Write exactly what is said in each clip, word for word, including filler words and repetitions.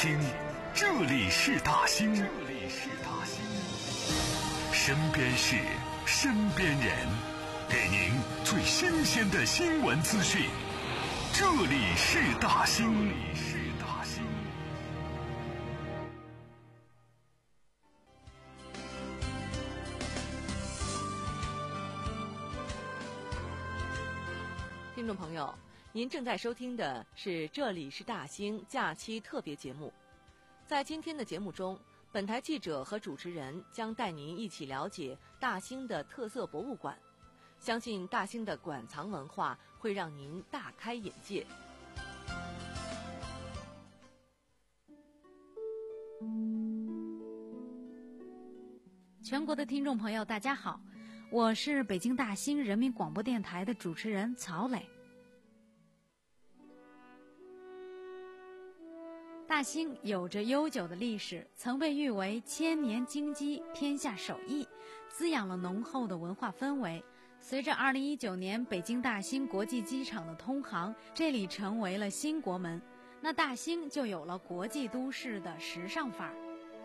兴，这里是大兴，这里是大兴。身边事，身边人，给您最新鲜的新闻资讯。这里是大兴，这里是大兴。 听众朋友，您正在收听的是这里是大兴假期特别节目。在今天的节目中，本台记者和主持人将带您一起了解大兴的特色博物馆。相信大兴的馆藏文化会让您大开眼界。 全国的听众朋友大家好，我是北京大兴人民广播电台的主持人曹磊。大兴有着悠久的历史，曾被誉为千年京畿、天下首义，滋养了浓厚的文化氛围。随着二零一九年北京大兴国际机场的通航，这里成为了新国门，那大兴就有了国际都市的时尚范儿。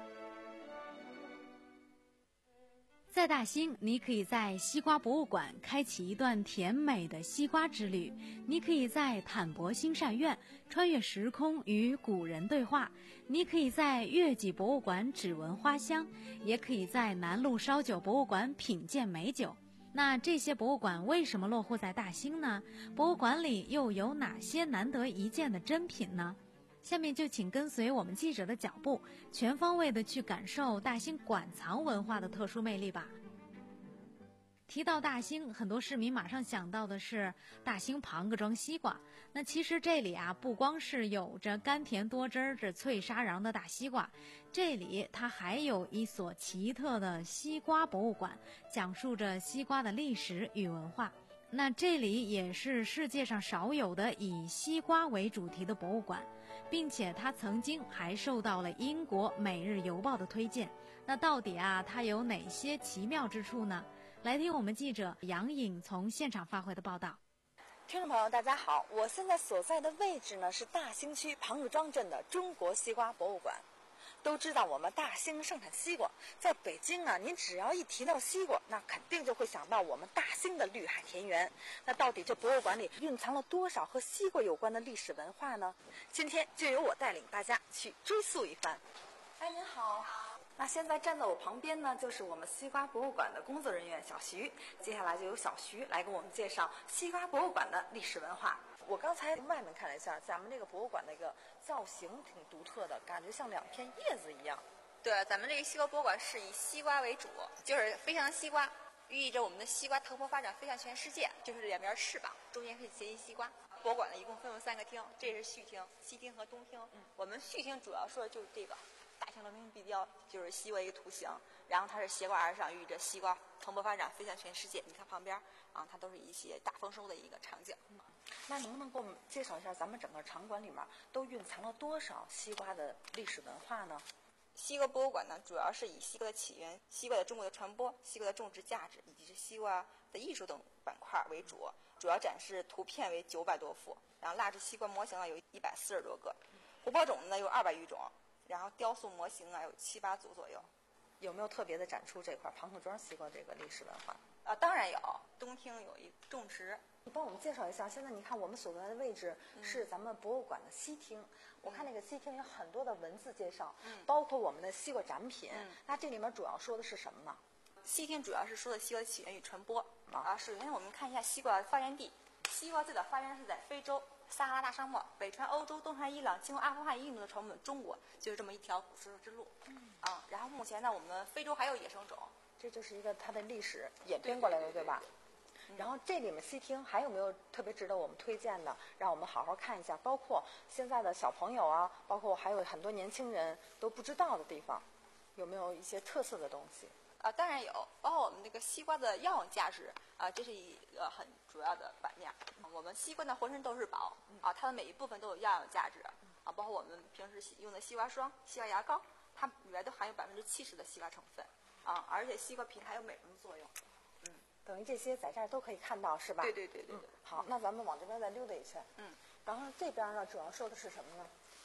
在大兴，你可以在西瓜博物馆开启一段甜美的西瓜之旅，你可以在坦博新善院穿越时空与古人对话，你可以在月季博物馆只闻花香，也可以在南路烧酒博物馆品鉴美酒。那这些博物馆为什么落户在大兴呢？博物馆里又有哪些难得一见的珍品呢？下面就请跟随我们记者的脚步，全方位的去感受大兴馆藏文化的特殊魅力吧。提到大兴，很多市民马上想到的是大兴庞各庄西瓜。那其实这里啊，不光是有着甘甜多汁着脆沙瓤的大西瓜，这里它还有一所奇特的西瓜博物馆，讲述着西瓜的历史与文化。那这里也是世界上少有的以西瓜为主题的博物馆，并且它曾经还受到了英国《每日邮报》的推荐。那到底啊，它有哪些奇妙之处呢？来听我们记者杨颖从现场发回的报道。 听众朋友大家好，我现在所在的位置呢是大兴区庞各庄镇的中国西瓜博物馆。都知道我们大兴盛产西瓜，在北京啊，您只要一提到西瓜，那肯定就会想到我们大兴的绿海田园。那到底这博物馆里蕴藏了多少和西瓜有关的历史文化呢？今天就由我带领大家去追溯一番。哎，您好。那现在站在我旁边呢，就是我们西瓜博物馆的工作人员小徐。接下来就由小徐来给我们介绍西瓜博物馆的历史文化。我刚才外面看了一下，咱们这个博物馆那个造型挺独特的，感觉像两片叶子一样。 对，咱们这个西瓜博物馆是以西瓜为主，就是飞翔西瓜，寓意着我们的西瓜蓬勃发展，飞向全世界。就是两边翅膀，中间是结一西瓜。博物馆呢一共分为三个厅，这是序厅、西厅和东厅。嗯，我们序厅主要说的就是这个大兴龙鸣壁雕，就是西瓜一个图形，然后它是斜挂而上，寓意着西瓜蓬勃发展，飞向全世界。你看旁边啊，它都是一些大丰收的一个场景。嗯， 那能不能给我们介绍一下咱们整个场馆里面都蕴藏了多少西瓜的历史文化呢？ 西瓜博物馆呢，主要是以西瓜的起源、西瓜的中国的传播、西瓜的种植价值以及是西瓜的艺术等板块为主，主要展示图片为九百多幅，然后蜡制西瓜模型呢有一百四十多个，琥珀种子呢有二百余种，然后雕塑模型啊有七八组左右。 有没有特别的展出这块庞各庄西瓜这个历史文化？ 啊，当然有。东厅有一种植。 你帮我们介绍一下，现在你看我们所在的位置是咱们博物馆的西厅，嗯、我看那个西厅有很多的文字介绍，嗯、包括我们的西瓜展品。嗯、那这里面主要说的是什么呢？ 西厅主要是说的西瓜的起源与传播。啊，首先我们看一下西瓜的发源地。西瓜最早发源是在非洲撒哈拉大沙漠，北传欧洲，东传伊朗，经过阿富汗、印度的传我们中国，就是这么一条古丝绸之路。嗯啊，然后目前呢，我们非洲还有野生种， 这就是一个它的历史演变过来的， 对, 对, 对, 对吧？然后这里面西厅还有没有特别值得我们推荐的，让我们好好看一下？包括现在的小朋友啊，包括还有很多年轻人都不知道的地方，有没有一些特色的东西？ 啊，当然有，包括我们这个西瓜的药用价值啊，这是一个很主要的版面。我们西瓜呢浑身都是宝啊，它的每一部分都有药用价值啊，包括我们平时用的西瓜霜、西瓜牙膏，它里面都含有百分之七十的西瓜成分啊，而且西瓜皮还有美容作用。嗯， 等于这些在这儿都可以看到，是吧？ 对对对对对。 嗯、好，那咱们往这边再溜达一圈。嗯，然后这边呢，主要说的是什么呢？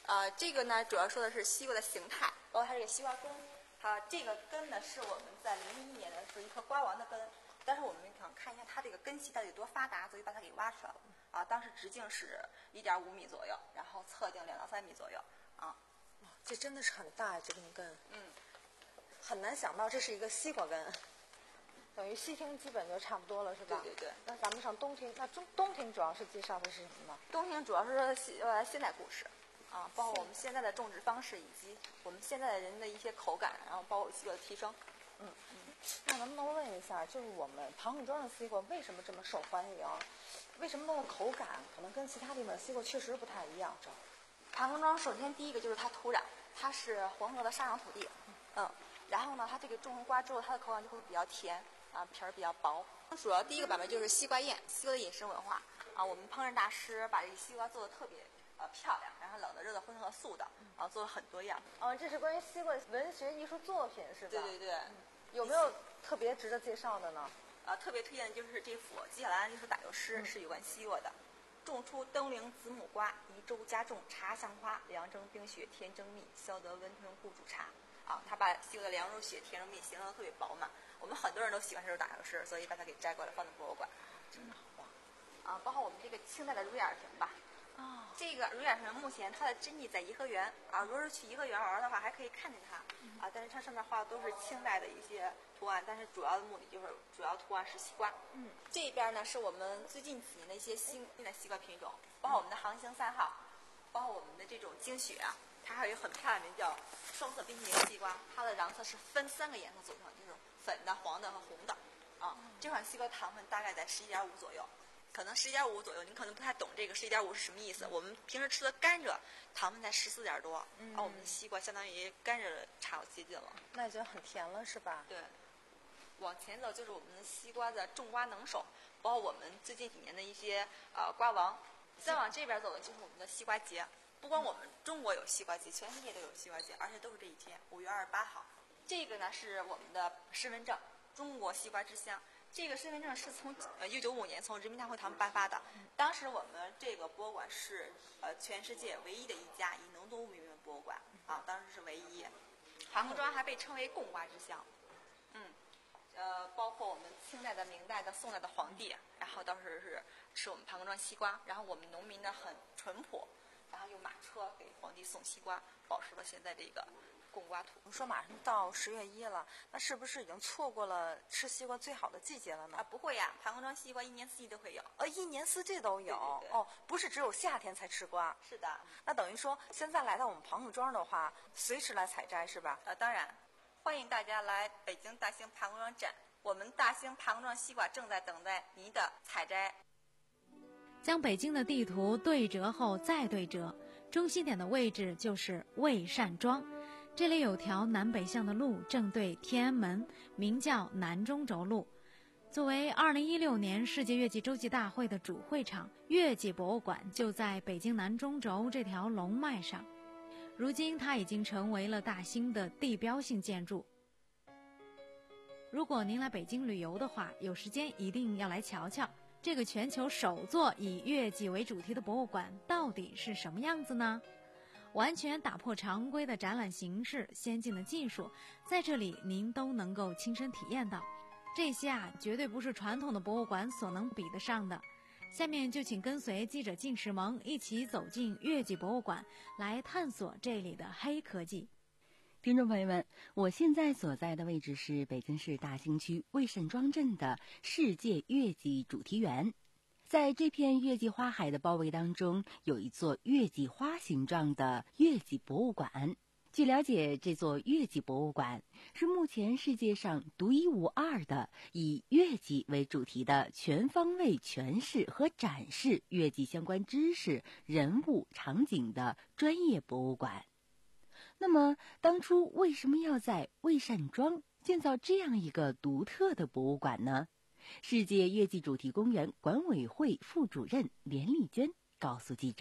呃，这个呢主要说的是西瓜的形态，包括它这个西瓜根。它这个根呢是我们在零一年的时候一颗瓜王的根，但是我们想看一下它这个根系到底有多发达，所以把它给挖出来了。啊，当时直径是一点五米左右，然后侧径两到三米左右。啊， 这真的是很大这根根。 嗯， 很难想到这是一个西瓜根。等于西厅基本就差不多了，是吧？ 对对对。 那咱们上东厅，那中东厅主要是介绍的是什么呢？ 东厅主要是说现呃现代故事，啊，包括我们现在的种植方式以及我们现在的人的一些口感，然后包括西瓜的提升。 嗯嗯。那能不能问一下，就是我们庞各庄的西瓜为什么这么受欢迎？为什么它的口感可能跟其他地方的西瓜确实不太一样？这庞各庄首先第一个就是它土壤，它是黄河的沙壤土地，嗯，然后呢，它这个种成瓜之后，它的口感就会比较甜。啊，皮儿比较薄。主要第一个版本就是西瓜宴，西瓜的饮食文化啊。我们烹饪大师把这个西瓜做的特别呃漂亮，然后冷的、热的、荤和素的，啊，做了很多样。 啊，这是关于西瓜文学艺术作品是吧？ 对对对。 嗯、有没有特别值得介绍的呢？ 啊，特别推荐的就是这幅纪晓岚艺术打油诗，嗯、是有关西瓜的。种出登陵子母瓜，宜州家种茶香花。凉蒸冰雪甜蒸蜜，消得温吞护主茶。啊，他把西瓜的凉如雪、甜如蜜形容的特别饱满。我们很多人都喜欢这首打油诗，所以把它给摘过来放在博物馆。 真的好棒！ 啊，包括我们这个清代的乳眼瓶吧。 啊、哦， 这个乳眼瓶目前它的真迹在颐和园啊，如果是去颐和园玩的话，还可以看见它啊。但是它上面画的都是清代的一些图案，但是主要的目的就是主要图案是西瓜。 嗯， 这边呢是我们最近几年的一些新的西瓜品种，包括我们的航行三号，包括我们的这种精雪啊，它还有一个很漂亮的名叫双色冰淇淋西瓜，它的瓤色是分三个颜色组成，就是粉的、黄的和红的。啊，这款西瓜糖分大概在十一点五左右，可能十一点五左右，你可能不太懂这个十一点五是什么意思。我们平时吃的甘蔗糖分才十四点多， 嗯， 而我们的西瓜相当于甘蔗差不多接近了， 那已经很甜了，是吧？ 对。往前走就是我们的西瓜的种瓜能手，包括我们最近几年的一些呃瓜王。再往这边走的就是我们的西瓜节，不光我们中国有西瓜节，全世界都有西瓜节，而且都是这一天，五月二十八号。这个呢是我们的身份证。中国西瓜之乡，这个身份证是从呃一九九五年从人民大会堂颁发的。当时我们这个博物馆是呃全世界唯一的一家以农作物命名的博物馆啊，当时是唯一。庞各庄还被称为贡瓜之乡，嗯，呃，包括我们清代的、明代的、宋代的皇帝，然后当时是吃我们庞各庄西瓜，然后我们农民呢很淳朴，然后用马车给皇帝送西瓜，保持了现在这个。贡瓜土。 我们说马上到十月一了，那是不是已经错过了吃西瓜最好的季节了呢？ 啊，不会呀，庞各庄西瓜一年四季都会有。 呃，一年四季都有。 对对对哦，不是只有夏天才吃瓜。 是的。 那等于说，现在来到我们庞各庄的话，随时来采摘是吧？ 呃，当然，欢迎大家来北京大兴庞各庄站，我们大兴庞各庄西瓜正在等待您的采摘。 将北京的地图对折后再对折，中心点的位置就是魏善庄。这里有条南北向的路，正对天安门，名叫南中轴路。作为二零一六年世界月季洲际大会的主会场，月季博物馆就在北京南中轴这条龙脉上。如今它已经成为了大兴的地标性建筑。如果您来北京旅游的话，有时间一定要来瞧瞧，这个全球首座以月季为主题的博物馆到底是什么样子呢？完全打破常规的展览形式，先进的技术，在这里您都能够亲身体验到。这些啊，绝对不是传统的博物馆所能比得上的。下面就请跟随记者靳世萌一起走进月季博物馆，来探索这里的黑科技。 听众朋友们，我现在所在的位置是北京市大兴区魏慎庄镇的世界月季主题园。在这片月季花海的包围当中，有一座月季花形状的月季博物馆。据了解，这座月季博物馆是目前世界上独一无二的以月季为主题的全方位诠释和展示月季相关知识、人物、场景的专业博物馆。那么，当初为什么要在魏善庄建造这样一个独特的博物馆呢？世界月季主题公园管委会副主任连丽娟告诉记者：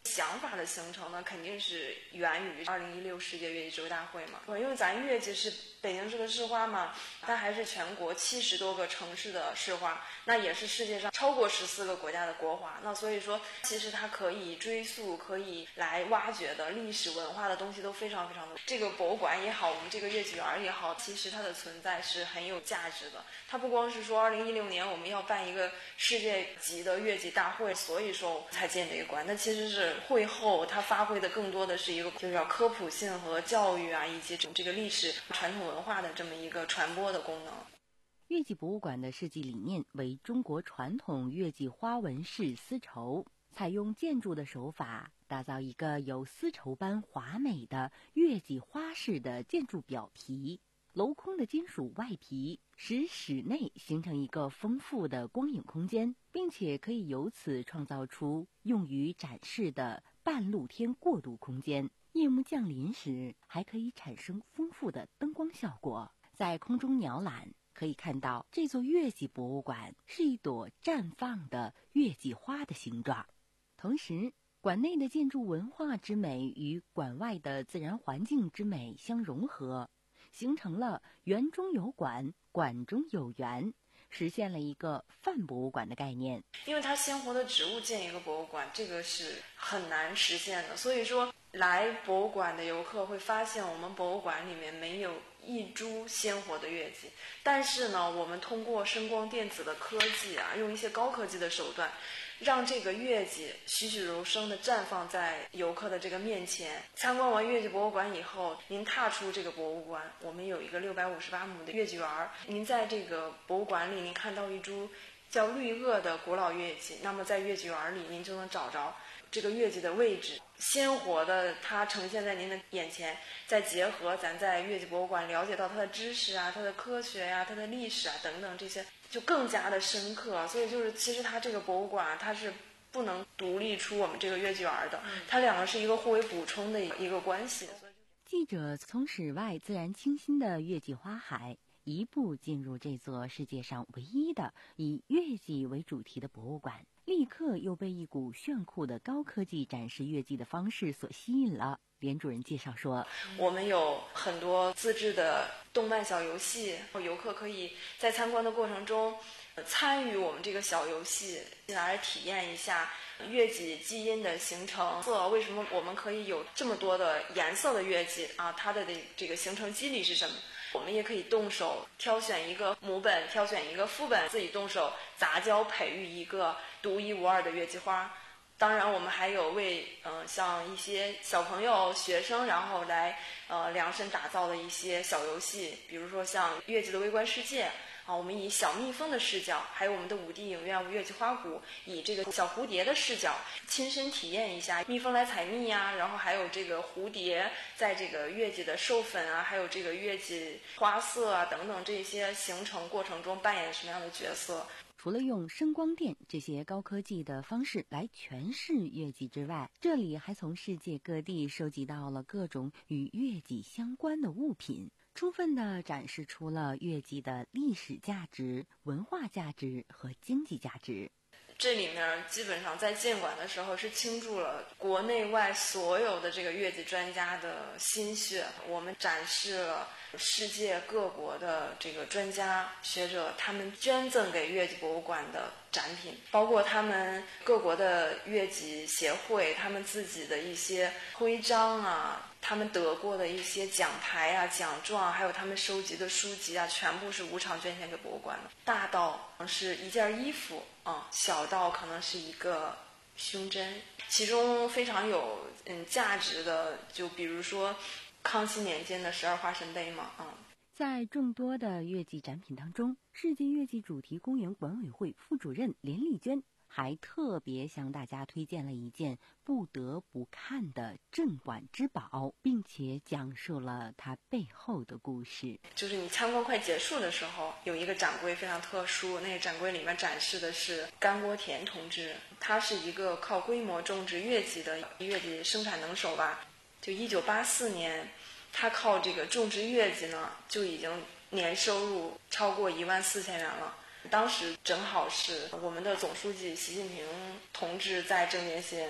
想法的形成呢，肯定是源于二零一六世界乐器指挥大会嘛。因为咱乐器是北京市的市花嘛，它还是全国七十多个城市的市花，那也是世界上超过十四个国家的国花。那所以说，其实它可以追溯、可以来挖掘的历史文化的东西都非常非常的。这个博物馆也好，我们这个乐器园也好，其实它的存在是很有价值的。它不光是说二零一六年我们要办一个世界级的乐器大会，所以说才建这个馆。那其实是会后它发挥的更多的是一个就是要科普性和教育啊，以及这个历史传统文化的这么一个传播的功能。 乐器博物馆的设计理念为中国传统乐器花纹式丝绸，采用建筑的手法，打造一个有丝绸般华美的乐器花式的建筑表皮。镂空的金属外皮使室内形成一个丰富的光影空间，并且可以由此创造出用于展示的半露天过渡空间。夜幕降临时，还可以产生丰富的灯光效果。在空中鸟览，可以看到这座乐器博物馆是一朵绽放的乐器花的形状。同时，馆内的建筑文化之美与馆外的自然环境之美相融合，形成了园中有馆，馆中有园，实现了一个泛博物馆的概念。 因为它鲜活的植物建一个博物馆，这个是很难实现的。所以说，来博物馆的游客会发现，我们博物馆里面没有一株鲜活的乐器，但是呢，我们通过声光电子的科技啊，用一些高科技的手段，让这个乐器栩栩如生地绽放在游客的这个面前。参观完乐器博物馆以后，您踏出这个博物馆，我们有一个六百五十八亩的乐器园儿。您在这个博物馆里，您看到一株叫绿萼的古老乐器，那么在乐器园里，您就能找着这个乐器的位置，鲜活的它呈现在您的眼前。再结合咱在乐器博物馆了解到它的知识啊、它的科学呀、啊、它的历史啊等等，这些就更加的深刻。所以就是其实它这个博物馆它是不能独立出我们这个乐器园的，它两个是一个互为补充的一个关系。 记者从室外自然清新的乐器花海一步进入这座世界上唯一的以乐器为主题的博物馆，立刻又被一股炫酷的高科技展示乐器的方式所吸引了。连主任介绍说， 我们有很多自制的动漫小游戏，游客可以在参观的过程中参与我们这个小游戏，来体验一下乐器基因的形成。为什么我们可以有这么多的颜色的乐器啊？它的这个形成机理是什么？我们也可以动手挑选一个母本，挑选一个副本，自己动手杂交培育一个独一无二的乐器花。当然我们还有为嗯、呃、像一些小朋友学生然后来呃量身打造的一些小游戏，比如说像乐器的微观世界啊，我们以小蜜蜂的视角，还有我们的五 D 影院乐器花鼓以这个小蝴蝶的视角亲身体验一下蜜蜂来采蜜呀、啊，然后还有这个蝴蝶在这个乐器的授粉啊，还有这个乐器花色啊等等这些形成过程中扮演什么样的角色。 除了用声光电这些高科技的方式来诠释乐器之外，这里还从世界各地收集到了各种与乐器相关的物品，充分地展示出了乐器的历史价值、文化价值和经济价值。 这里面基本上在建馆的时候是倾注了国内外所有的这个乐器专家的心血，我们展示了世界各国的这个专家学者他们捐赠给乐器博物馆的展品，包括他们各国的乐器协会他们自己的一些徽章啊，他们得过的一些奖牌啊、奖状，还有他们收集的书籍啊，全部是无偿捐献给博物馆的。大到是一件衣服啊、嗯，小到可能是一个胸针，其中非常有嗯价值的，就比如说康熙年间的十二花神杯嘛，嗯。 在众多的乐器展品当中，世界乐器主题公园管委会副主任连丽娟还特别向大家推荐了一件不得不看的镇馆之宝，并且讲述了它背后的故事。 就是你参观快结束的时候，有一个展柜非常特殊，那个展柜里面展示的是甘国田同志，他是一个靠规模种植乐器的乐器生产能手吧。就一九八四年，他靠这个种植乐器呢，就已经年收入超过一万四千元了。当时正好是我们的总书记习近平同志在郑年县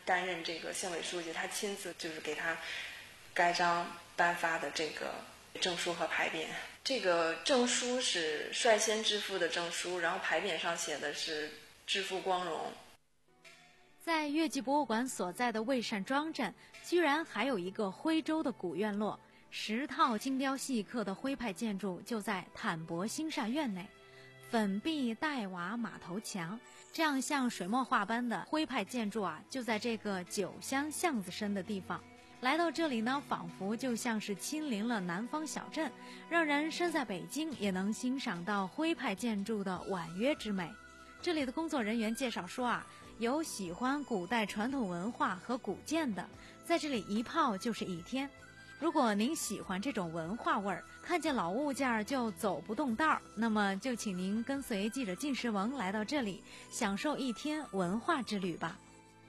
担任这个县委书记，他亲自就是给他盖章颁发的这个证书和牌匾。这个证书是率先致富的证书，然后牌匾上写的是致富光荣。 在越剧博物馆所在的魏善庄镇，居然还有一个徽州的古院落，十套精雕细刻的徽派建筑就在坦博兴善院内。粉壁黛瓦马头墙，这样像水墨画般的徽派建筑啊，就在这个九乡巷子深的地方。来到这里呢，仿佛就像是亲临了南方小镇，让人身在北京也能欣赏到徽派建筑的婉约之美。这里的工作人员介绍说啊，有喜欢古代传统文化和古建的，在这里一泡就是一天。如果您喜欢这种文化味儿，看见老物件就走不动道儿，那么就请您跟随记者靳时萌来到这里，享受一天文化之旅吧。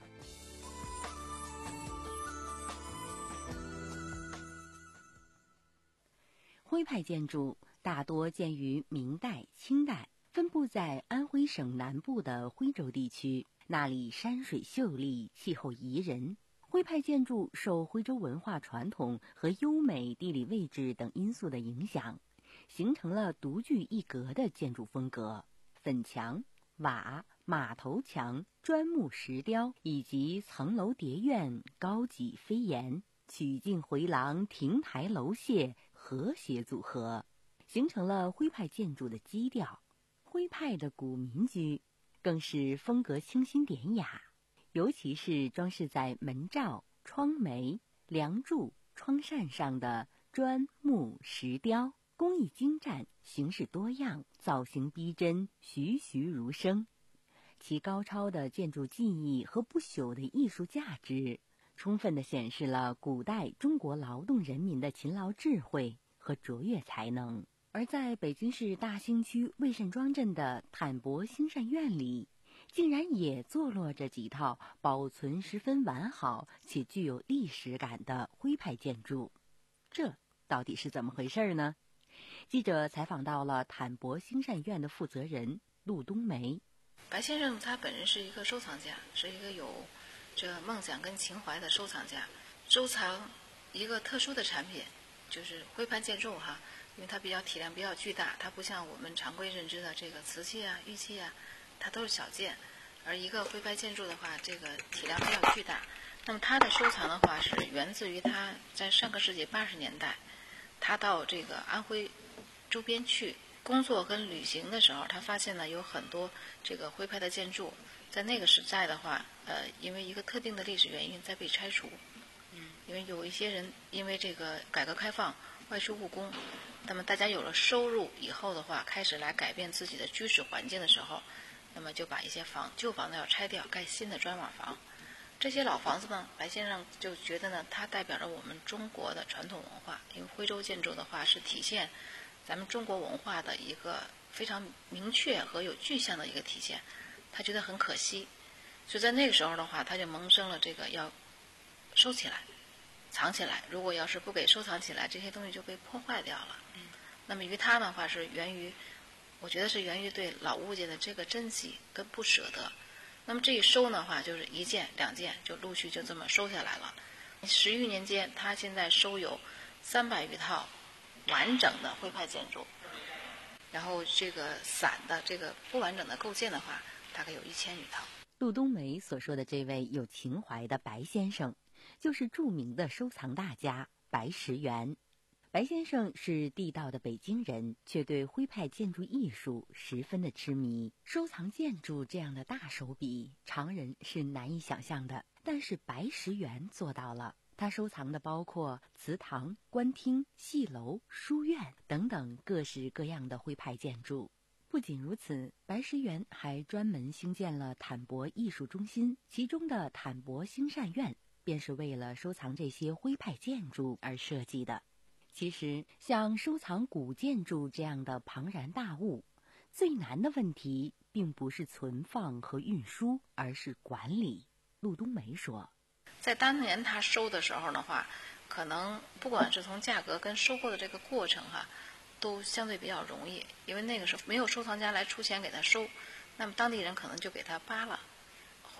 徽派建筑大多建于明代、清代，分布在安徽省南部的徽州地区，那里山水秀丽，气候宜人。徽派建筑受徽州文化传统和优美地理位置等因素的影响，形成了独具一格的建筑风格。粉墙、瓦、马头墙、砖木石雕以及层楼叠院、高脊飞檐、曲径回廊、亭台楼榭和谐组合，形成了徽派建筑的基调。徽派的古民居更是风格清新典雅，尤其是装饰在门罩、窗楣、梁柱、窗扇上的砖木石雕，工艺精湛，形式多样，造型逼真，栩栩如生。其高超的建筑技艺和不朽的艺术价值，充分地显示了古代中国劳动人民的勤劳智慧和卓越才能。而在北京市大兴区魏善庄镇的坦博兴善院里，竟然也坐落着几套保存十分完好且具有历史感的徽派建筑，这到底是怎么回事呢？记者采访到了坦博兴善院的负责人陆冬梅。 白先生他本人是一个收藏家，是一个有这梦想跟情怀的收藏家，收藏一个特殊的产品，就是徽派建筑哈，因为它比较体量比较巨大，它不像我们常规认知的这个瓷器啊、玉器啊，它都是小件，而一个徽派建筑的话，这个体量比较巨大。那么他的收藏的话是源自于他在上个世纪八十年代，他到这个安徽周边去工作跟旅行的时候，他发现呢有很多这个徽派的建筑，在那个时代的话，呃，因为一个特定的历史原因在被拆除。嗯，因为有一些人因为这个改革开放外出务工，那么大家有了收入以后的话，开始来改变自己的居住环境的时候，那么就把一些房旧房子要拆掉，盖新的砖瓦房。这些老房子呢，白先生就觉得呢，它代表着我们中国的传统文化，因为徽州建筑的话是体现咱们中国文化的一个非常明确和有具象的一个体现，他觉得很可惜，所以在那个时候的话，他就萌生了这个要收起来、藏起来。如果要是不给收藏起来，这些东西就被破坏掉了。嗯，那么于他的话是源于，我觉得是源于对老物件的这个珍惜跟不舍得。那么这一收的话，就是一件两件就陆续就这么收下来了。十余年间，他现在收有三百余套完整的徽派建筑，然后这个散的这个不完整的构件的话，大概有一千余套。 陆冬梅所说的这位有情怀的白先生，就是著名的收藏大家白石元。白先生是地道的北京人，却对徽派建筑艺术十分的痴迷。收藏建筑这样的大手笔，常人是难以想象的，但是白石元做到了。他收藏的包括祠堂、官厅、戏楼、书院等等各式各样的徽派建筑。不仅如此，白石元还专门兴建了坦博艺术中心，其中的坦博兴善院便是为了收藏这些徽派建筑而设计的。其实，像收藏古建筑这样的庞然大物，最难的问题并不是存放和运输，而是管理。陆冬梅说， 在当年他收的时候的话，可能不管是从价格跟收购的这个过程哈，都相对比较容易，因为那个时候没有收藏家来出钱给他收，那么当地人可能就给他扒了，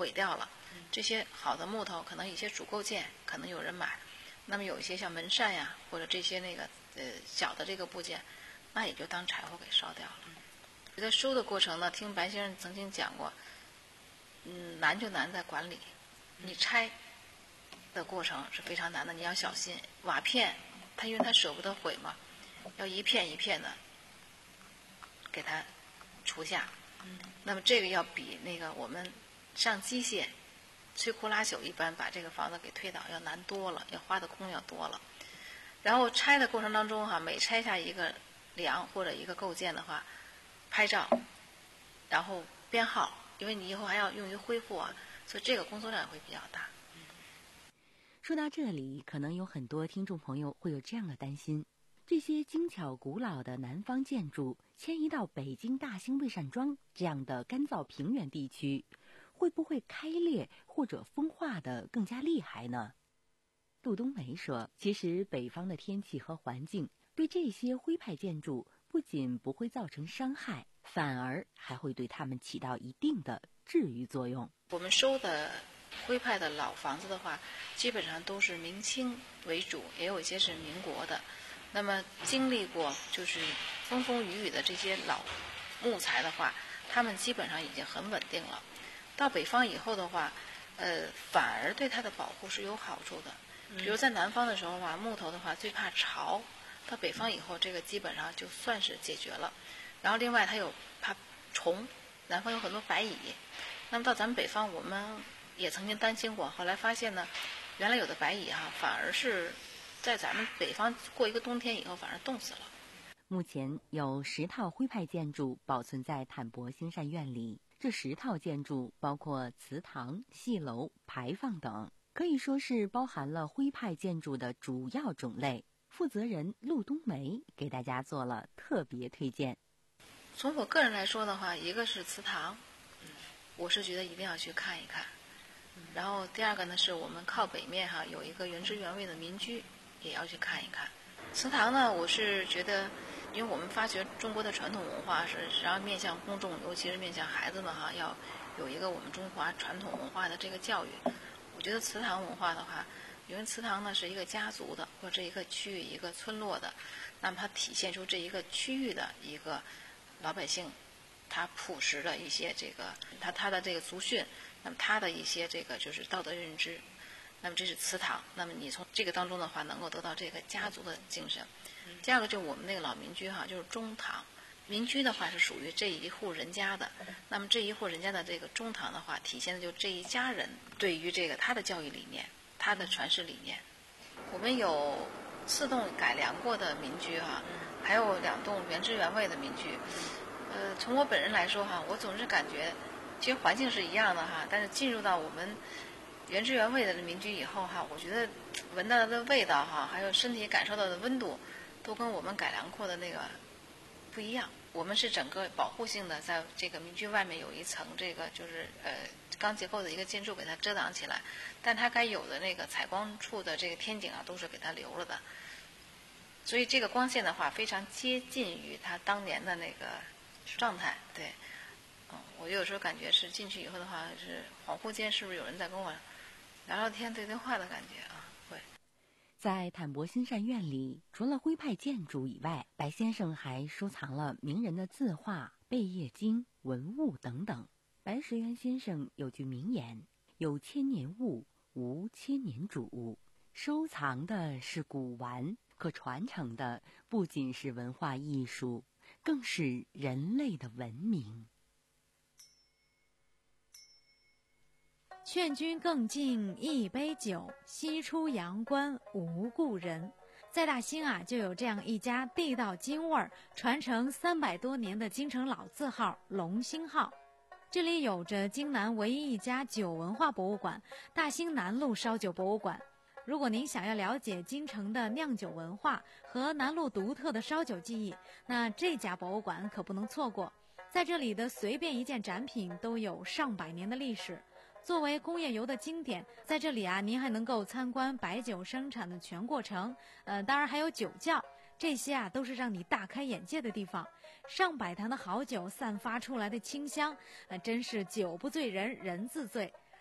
毁掉了。这些好的木头，可能一些主构件可能有人买，那么有一些像门扇呀，或者这些那个呃小的这个部件，那也就当柴火给烧掉了。觉得收的过程呢，听白先生曾经讲过，嗯，难就难在管理。你拆的过程是非常难的，你要小心。瓦片，它因为它舍不得毁嘛，要一片一片的给它除下。那么这个要比那个我们上机械摧枯拉朽一般把这个房子给推倒要难多了，要花的工要多了。然后拆的过程当中哈，每拆下一个梁或者一个构件的话，拍照，然后编号，因为你以后还要用于恢复啊，所以这个工作量会比较大。 说到这里，可能有很多听众朋友会有这样的担心：这些精巧古老的南方建筑迁移到北京大兴魏善庄这样的干燥平原地区，会不会开裂或者风化的更加厉害呢？陆冬梅说，其实北方的天气和环境对这些徽派建筑不仅不会造成伤害，反而还会对它们起到一定的治愈作用。 我们收的徽派的老房子的话，基本上都是明清为主，也有一些是民国的。那么经历过就是风风雨雨的这些老木材的话，它们基本上已经很稳定了。到北方以后的话，呃，反而对它的保护是有好处的。比如在南方的时候吧，木头的话最怕潮，到北方以后这个基本上就算是解决了。然后另外它有怕虫，南方有很多白蚁，那么到咱们北方我们也曾经担心过，后来发现呢，原来有的白蚁哈、啊、反而是在咱们北方过一个冬天以后反而冻死了。 目前有十套徽派建筑保存在坦博兴善院里，这十套建筑包括祠堂、戏楼、牌坊等，可以说是包含了徽派建筑的主要种类。负责人陆冬梅给大家做了特别推荐。 从我个人来说的话，一个是祠堂，我是觉得一定要去看一看。然后第二个呢，是我们靠北面哈有一个原汁原味的民居，也要去看一看。祠堂呢，我是觉得，因为我们发掘中国的传统文化是实际上面向公众，尤其是面向孩子们哈，要有一个我们中华传统文化的这个教育。我觉得祠堂文化的话，因为祠堂呢是一个家族的或者一个区域一个村落的，那么它体现出这一个区域的一个老百姓他朴实的一些这个他他的这个族训，那么他的一些这个就是道德认知，那么这是祠堂，那么你从这个当中的话能够得到这个家族的精神。第二个就是我们那个老民居哈，就是中堂。民居的话是属于这一户人家的，那么这一户人家的这个中堂的话，体现的就这一家人对于这个他的教育理念，他的传世理念。我们有四栋改良过的民居哈，还有两栋原汁原味的民居。呃，从我本人来说哈，我总是感觉，其实环境是一样的哈，但是进入到我们原汁原味的民居以后哈，我觉得闻到的味道哈，还有身体感受到的温度，都跟我们改良过的那个不一样。我们是整个保护性的，在这个民居外面有一层这个就是呃钢结构的一个建筑给它遮挡起来，但它该有的那个采光处的这个天井啊，都是给它留了的。所以这个光线的话，非常接近于它当年的那个状态。对，嗯，我有时候感觉是进去以后的话，是恍惚间是不是有人在跟我聊聊天、对对话的感觉啊？会。 在坦博兴善院里，除了徽派建筑以外，白先生还收藏了名人的字画、贝叶经、文物等等。白石原先生有句名言：有千年物，无千年主。收藏的是古玩，可传承的不仅是文化艺术，更是人类的文明。 劝君更尽一杯酒，西出阳关无故人。在大兴啊，就有这样一家地道京味儿、传承三百多年的京城老字号龙兴号。这里有着京南唯一一家酒文化博物馆——大兴南路烧酒博物馆。如果您想要了解京城的酿酒文化和南路独特的烧酒技艺，那这家博物馆可不能错过。在这里的随便一件展品都有上百年的历史。作为工业油的经典，在这里啊，您还能够参观白酒生产的全过程，呃，当然还有酒窖，这些啊都是让你大开眼界的地方。上百坛的好酒散发出来的清香，呃，真是酒不醉人人自醉。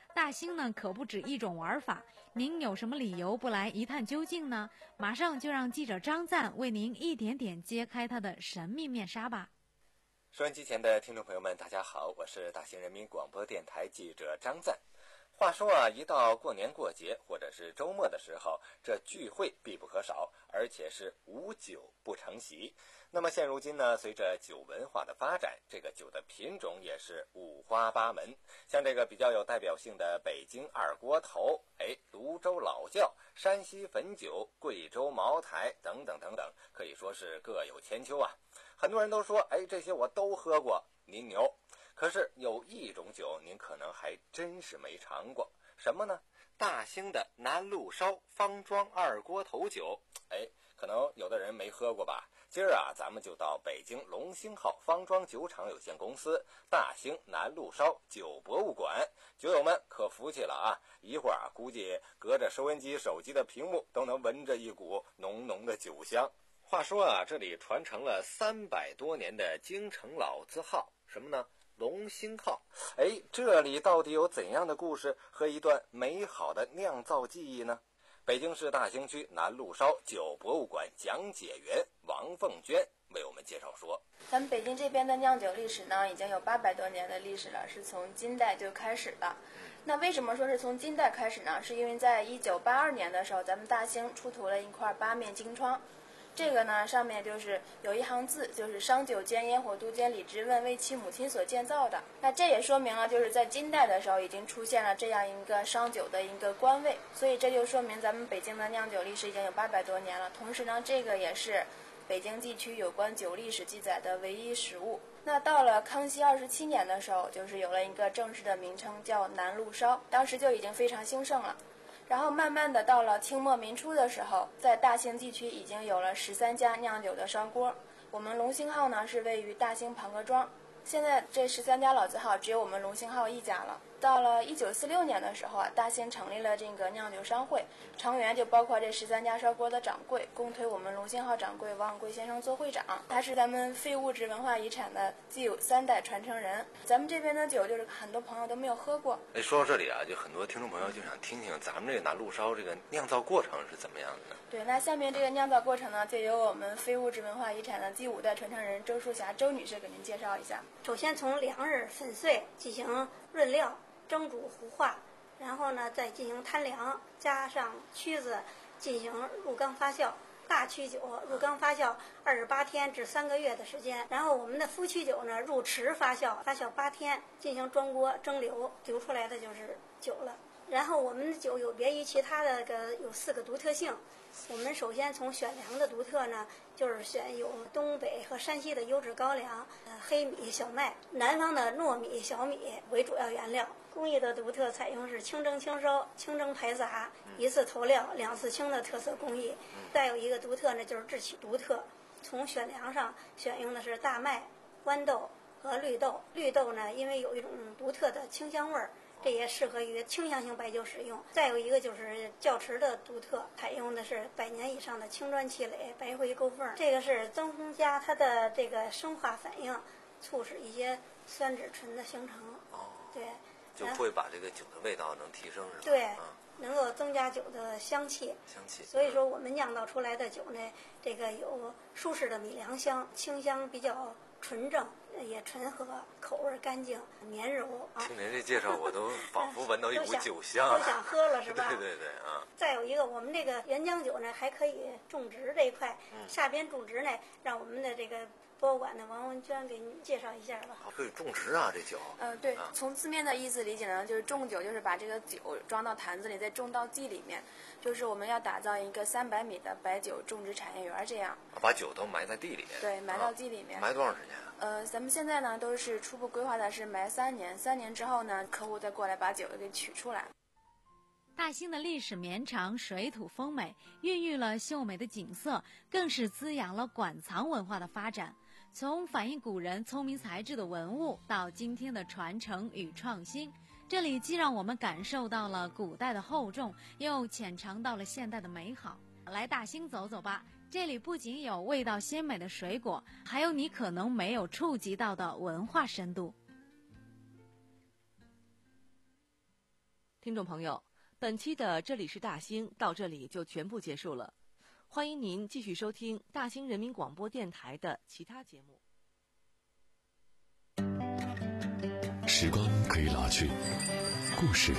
大兴呢可不止一种玩法，您有什么理由不来一探究竟呢？马上就让记者张赞为您一点点揭开它的神秘面纱吧。 收音机前的听众朋友们，大家好，我是大兴人民广播电台记者张赞。话说啊，一到过年过节或者是周末的时候，这聚会必不可少，而且是无酒不成席。那么现如今呢，随着酒文化的发展，这个酒的品种也是五花八门。像这个比较有代表性的北京二锅头，哎，泸州老窖、山西汾酒、贵州茅台等等等等，可以说是各有千秋啊。很多人都说，哎，这些我都喝过，您牛。可是有一种酒您可能还真是没尝过，什么呢？大兴的南麓烧方庄二锅头酒。哎，可能有的人没喝过吧。今儿啊，咱们就到北京龙兴号方庄酒厂有限公司大兴南麓烧酒博物馆，酒友们可服气了啊！一会儿啊，估计隔着收音机手机的屏幕都能闻着一股浓浓的酒香。话说啊，这里传承了三百多年的京城老字号，什么呢？龙兴号。哎，这里到底有怎样的故事和一段美好的酿造记忆呢？北京市大兴区南麓烧酒博物馆讲解员王凤娟为我们介绍说， 咱们北京这边的酿酒历史呢，已经有八百多年的历史了，是从金代就开始了。那为什么说是从金代开始呢？是因为在一九八二年的时候，咱们大兴出土了一块八面金窗。这个呢，上面就是有一行字，就是商九监烟火都监李直问为其母亲所建造的。那这也说明了，就是在金代的时候已经出现了这样一个商酒的一个官位，所以这就说明咱们北京的酿酒历史已经有八百多年了。同时呢，这个也是北京地区有关酒历史记载的唯一实物。那到了康熙二十七年的时候，就是有了一个正式的名称叫南麓烧，当时就已经非常兴盛了。然后慢慢的到了清末民初的时候，在大兴地区已经有了十三家酿酒的烧锅。我们龙兴号呢是位于大兴庞各庄，现在这十三家老字号只有我们龙兴号一家了。到了一九四六年的时候啊，大兴成立了这个酿酒商会，成员就包括这十三家烧锅的掌柜，共推我们龙兴号掌柜王贵先生做会长。他是咱们非物质文化遗产的既有三代传承人。咱们这边的酒就是很多朋友都没有喝过。 哎，说到这里啊，就很多听众朋友就想听听咱们这个南麓烧这个酿造过程是怎么样的呢？ 对，那下面这个酿造过程呢，就由我们非物质文化遗产的第五代传承人周树霞周女士给您介绍一下。 首先从粮食粉碎进行润料、蒸煮、糊化，然后呢再进行摊凉，加上曲子进行入缸发酵。大曲酒入缸发酵二十八天至三个月的时间，然后我们的副曲酒呢入池发酵，发酵八天，进行装锅蒸馏，流出来的就是酒了。然后我们的酒有别于其他的个有四个独特性。我们首先从选粮的独特呢，就是选有东北和山西的优质高粱，呃黑米、小麦，南方的糯米、小米为主要原料。工艺的独特采用是清蒸清烧、清蒸排杂、一次投料、两次清的特色工艺。再有一个独特呢，就是制曲独特。从选粮上选用的是大麦、豌豆和绿豆。绿豆呢，因为有一种独特的清香味儿，这也适合于清香型白酒使用。再有一个就是窖池的独特，采用的是百年以上的青砖砌垒、白灰勾缝，这个是增加它的这个生化反应，促使一些酸酯醇的形成。 哦， 对， 就会把这个酒的味道能提升，是吧？ 对， 啊、 能够增加酒的香气。 香气。 所以说，我们酿造出来的酒呢，这个有舒适的米粮香，清香比较纯正，也醇和，口味干净绵柔啊。 听您这介绍，我都仿佛闻到一股酒香， 都想喝了是吧？ 对对对啊。 再有一个，我们这个原浆酒呢，还可以种植这一块， 嗯、 下边种植呢，让我们的这个博物馆的王文娟给您介绍一下吧。 可以种植啊，这酒。 呃，对， 啊、 从字面的意思理解呢，就是种酒，就是把这个酒装到坛子里，再种到地里面，就是我们要打造一个三百米的白酒种植产业园，这样。 把酒都埋在地里面。 对，埋到地里面。 啊、埋多长时间啊？ 呃，咱们现在呢都是初步规划的是埋三年，三年之后呢，客户再过来把酒给取出来。 大兴的历史绵长，水土丰美，孕育了秀美的景色，更是滋养了馆藏文化的发展。从反映古人聪明才智的文物，到今天的传承与创新，这里既让我们感受到了古代的厚重，又浅尝到了现代的美好。来大兴走走吧，这里不仅有味道鲜美的水果，还有你可能没有触及到的文化深度。 听众朋友，本期的这里是大兴到这里就全部结束了，欢迎您继续收听大兴人民广播电台的其他节目。 时光可以老去，故事